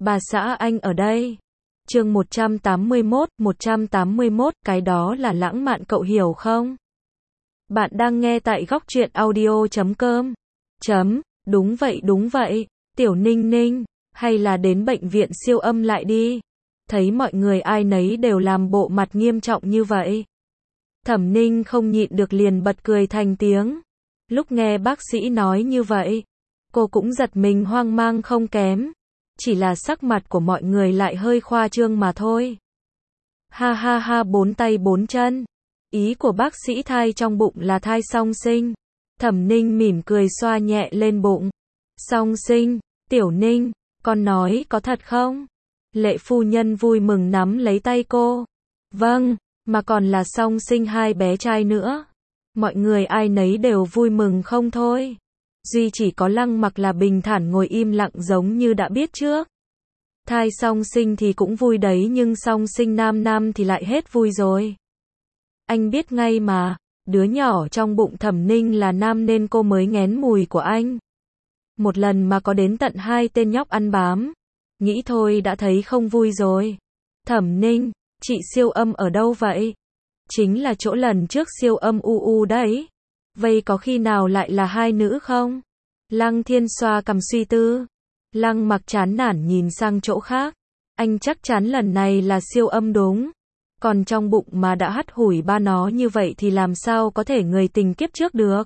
Bà xã anh ở đây. Chương 181, cái đó là lãng mạn cậu hiểu không? Bạn đang nghe tại góc truyện audio.com. Đúng vậy, Tiểu Ninh Ninh, hay là đến bệnh viện siêu âm lại đi. Thấy mọi người ai nấy đều làm bộ mặt nghiêm trọng như vậy. Thẩm Ninh không nhịn được liền bật cười thành tiếng. Lúc nghe bác sĩ nói như vậy, cô cũng giật mình hoang mang không kém. Chỉ là sắc mặt của mọi người lại hơi khoa trương mà thôi. Ha ha ha, 4 tay 4 chân. Ý của bác sĩ thai trong bụng là thai song sinh. Thẩm Ninh mỉm cười xoa nhẹ lên bụng. Song sinh, Tiểu Ninh, con nói có thật không? Lệ phu nhân vui mừng nắm lấy tay cô. Vâng, mà còn là song sinh 2 bé trai nữa. Mọi người ai nấy đều vui mừng không thôi. Duy chỉ có Lăng Mặc là bình thản ngồi im lặng giống như đã biết trước. Thai song sinh thì cũng vui đấy, nhưng song sinh nam thì lại hết vui rồi. Anh biết ngay mà, đứa nhỏ trong bụng Thẩm Ninh là nam nên cô mới nghén mùi của anh. Một lần mà có đến tận 2 tên nhóc ăn bám. Nghĩ thôi đã thấy không vui rồi. Thẩm Ninh, chị siêu âm ở đâu vậy? Chính là chỗ lần trước siêu âm u đấy. Vậy có khi nào lại là 2 nữ không? Lăng Thiên xoa cằm suy tư. Lăng Mặc chán nản nhìn sang chỗ khác. Anh chắc chắn lần này là siêu âm đúng. Còn trong bụng mà đã hắt hủi ba nó như vậy thì làm sao có thể người tình kiếp trước được.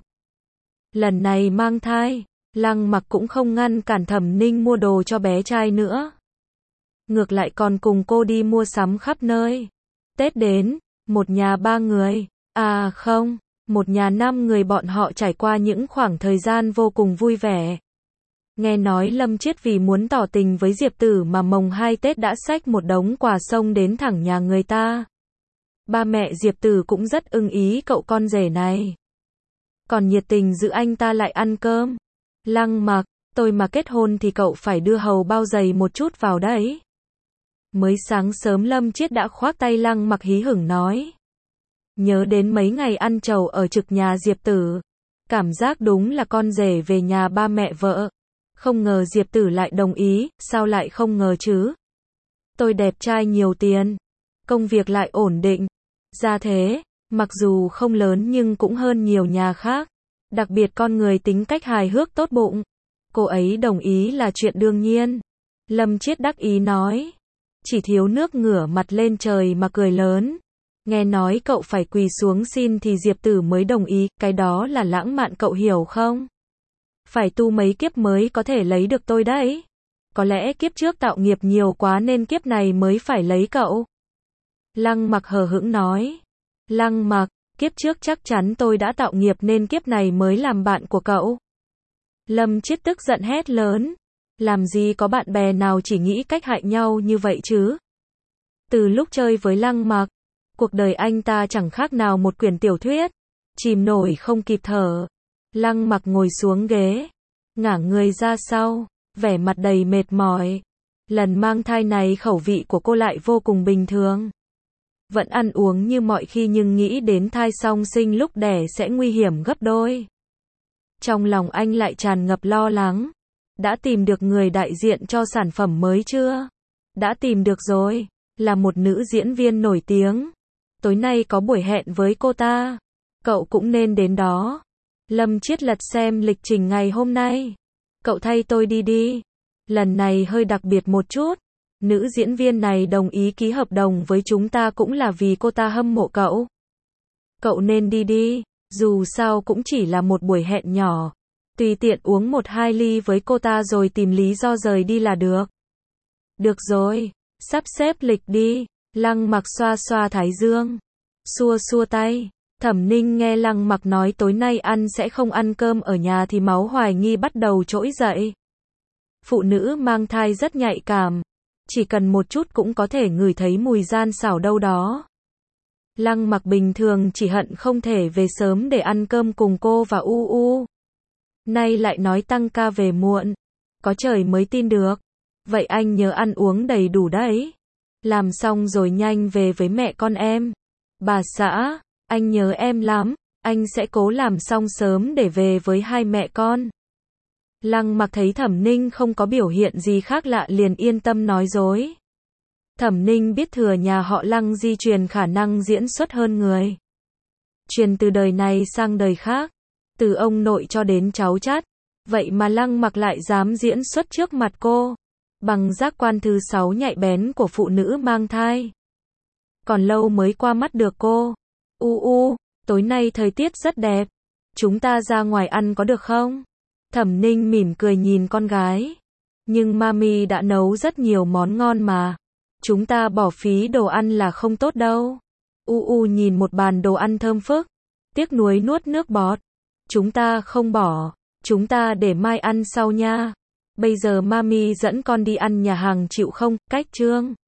Lần này mang thai, Lăng Mặc cũng không ngăn cản Thẩm Ninh mua đồ cho bé trai nữa. Ngược lại còn cùng cô đi mua sắm khắp nơi. Tết đến, một nhà 3 người. À không, một nhà 5 người, bọn họ trải qua những khoảng thời gian vô cùng vui vẻ. Nghe nói Lâm Chiết vì muốn tỏ tình với Diệp Tử mà mồng 2 Tết đã xách một đống quà xông đến thẳng nhà người ta. Ba mẹ Diệp Tử cũng rất ưng ý cậu con rể này. Còn nhiệt tình giữ anh ta lại ăn cơm. Lăng Mặc, tôi mà kết hôn thì cậu phải đưa hầu bao dày một chút vào đấy. Mới sáng sớm Lâm Chiết đã khoác tay Lăng Mặc hí hửng nói. Nhớ đến mấy ngày ăn trầu ở trực nhà Diệp Tử. Cảm giác đúng là con rể về nhà ba mẹ vợ. Không ngờ Diệp Tử lại đồng ý, sao lại không ngờ chứ? Tôi đẹp trai nhiều tiền. Công việc lại ổn định. Ra thế, mặc dù không lớn nhưng cũng hơn nhiều nhà khác. Đặc biệt con người tính cách hài hước tốt bụng. Cô ấy đồng ý là chuyện đương nhiên. Lâm Chiết đắc ý nói. Chỉ thiếu nước ngửa mặt lên trời mà cười lớn. Nghe nói cậu phải quỳ xuống xin thì Diệp Tử mới đồng ý, cái đó là lãng mạn cậu hiểu không? Phải tu mấy kiếp mới có thể lấy được tôi đấy. Có lẽ kiếp trước tạo nghiệp nhiều quá nên kiếp này mới phải lấy cậu. Lăng Mặc hờ hững nói. Lăng Mặc, kiếp trước chắc chắn tôi đã tạo nghiệp nên kiếp này mới làm bạn của cậu. Lâm Chiết tức giận hét lớn. Làm gì có bạn bè nào chỉ nghĩ cách hại nhau như vậy chứ? Từ lúc chơi với Lăng Mặc, cuộc đời anh ta chẳng khác nào một quyển tiểu thuyết. Chìm nổi không kịp thở. Lăng Mặc ngồi xuống ghế, ngả người ra sau, vẻ mặt đầy mệt mỏi. Lần mang thai này khẩu vị của cô lại vô cùng bình thường. Vẫn ăn uống như mọi khi nhưng nghĩ đến thai song sinh lúc đẻ sẽ nguy hiểm gấp đôi. Trong lòng anh lại tràn ngập lo lắng. Đã tìm được người đại diện cho sản phẩm mới chưa? Đã tìm được rồi, là một nữ diễn viên nổi tiếng. Tối nay có buổi hẹn với cô ta. Cậu cũng nên đến đó. Lâm Chiết lật xem lịch trình ngày hôm nay. Cậu thay tôi đi. Lần này hơi đặc biệt một chút. Nữ diễn viên này đồng ý ký hợp đồng với chúng ta cũng là vì cô ta hâm mộ cậu. Cậu nên đi. Dù sao cũng chỉ là một buổi hẹn nhỏ. Tùy tiện uống 1-2 ly với cô ta rồi tìm lý do rời đi là được. Được rồi, sắp xếp lịch đi. Lăng Mặc xoa xoa thái dương. Xua tay. Thẩm Ninh nghe Lăng Mặc nói tối nay sẽ không ăn cơm ở nhà thì máu hoài nghi bắt đầu trỗi dậy. Phụ nữ mang thai rất nhạy cảm. Chỉ cần một chút cũng có thể ngửi thấy mùi gian xảo đâu đó. Lăng Mặc bình thường chỉ hận không thể về sớm để ăn cơm cùng cô và U. Nay lại nói tăng ca về muộn. Có trời mới tin được. Vậy anh nhớ ăn uống đầy đủ đấy. Làm xong rồi nhanh về với mẹ con em. Bà xã, anh nhớ em lắm. Anh sẽ cố làm xong sớm để về với hai mẹ con. Lăng Mặc thấy Thẩm Ninh không có biểu hiện gì khác lạ liền yên tâm nói dối. Thẩm Ninh biết thừa nhà họ Lăng di truyền khả năng diễn xuất hơn người. Truyền từ đời này sang đời khác, từ ông nội cho đến cháu chắt. Vậy mà Lăng Mặc lại dám diễn xuất trước mặt cô, bằng giác quan thứ 6 nhạy bén của phụ nữ mang thai. Còn lâu mới qua mắt được cô. Tối nay thời tiết rất đẹp. Chúng ta ra ngoài ăn có được không? Thẩm Ninh mỉm cười nhìn con gái. Nhưng mami đã nấu rất nhiều món ngon mà. Chúng ta bỏ phí đồ ăn là không tốt đâu. Nhìn một bàn đồ ăn thơm phức. Tiếc nuối nuốt nước bọt. Chúng ta không bỏ. Chúng ta để mai ăn sau nha. Bây giờ mami dẫn con đi ăn nhà hàng chịu không? Cách Trương.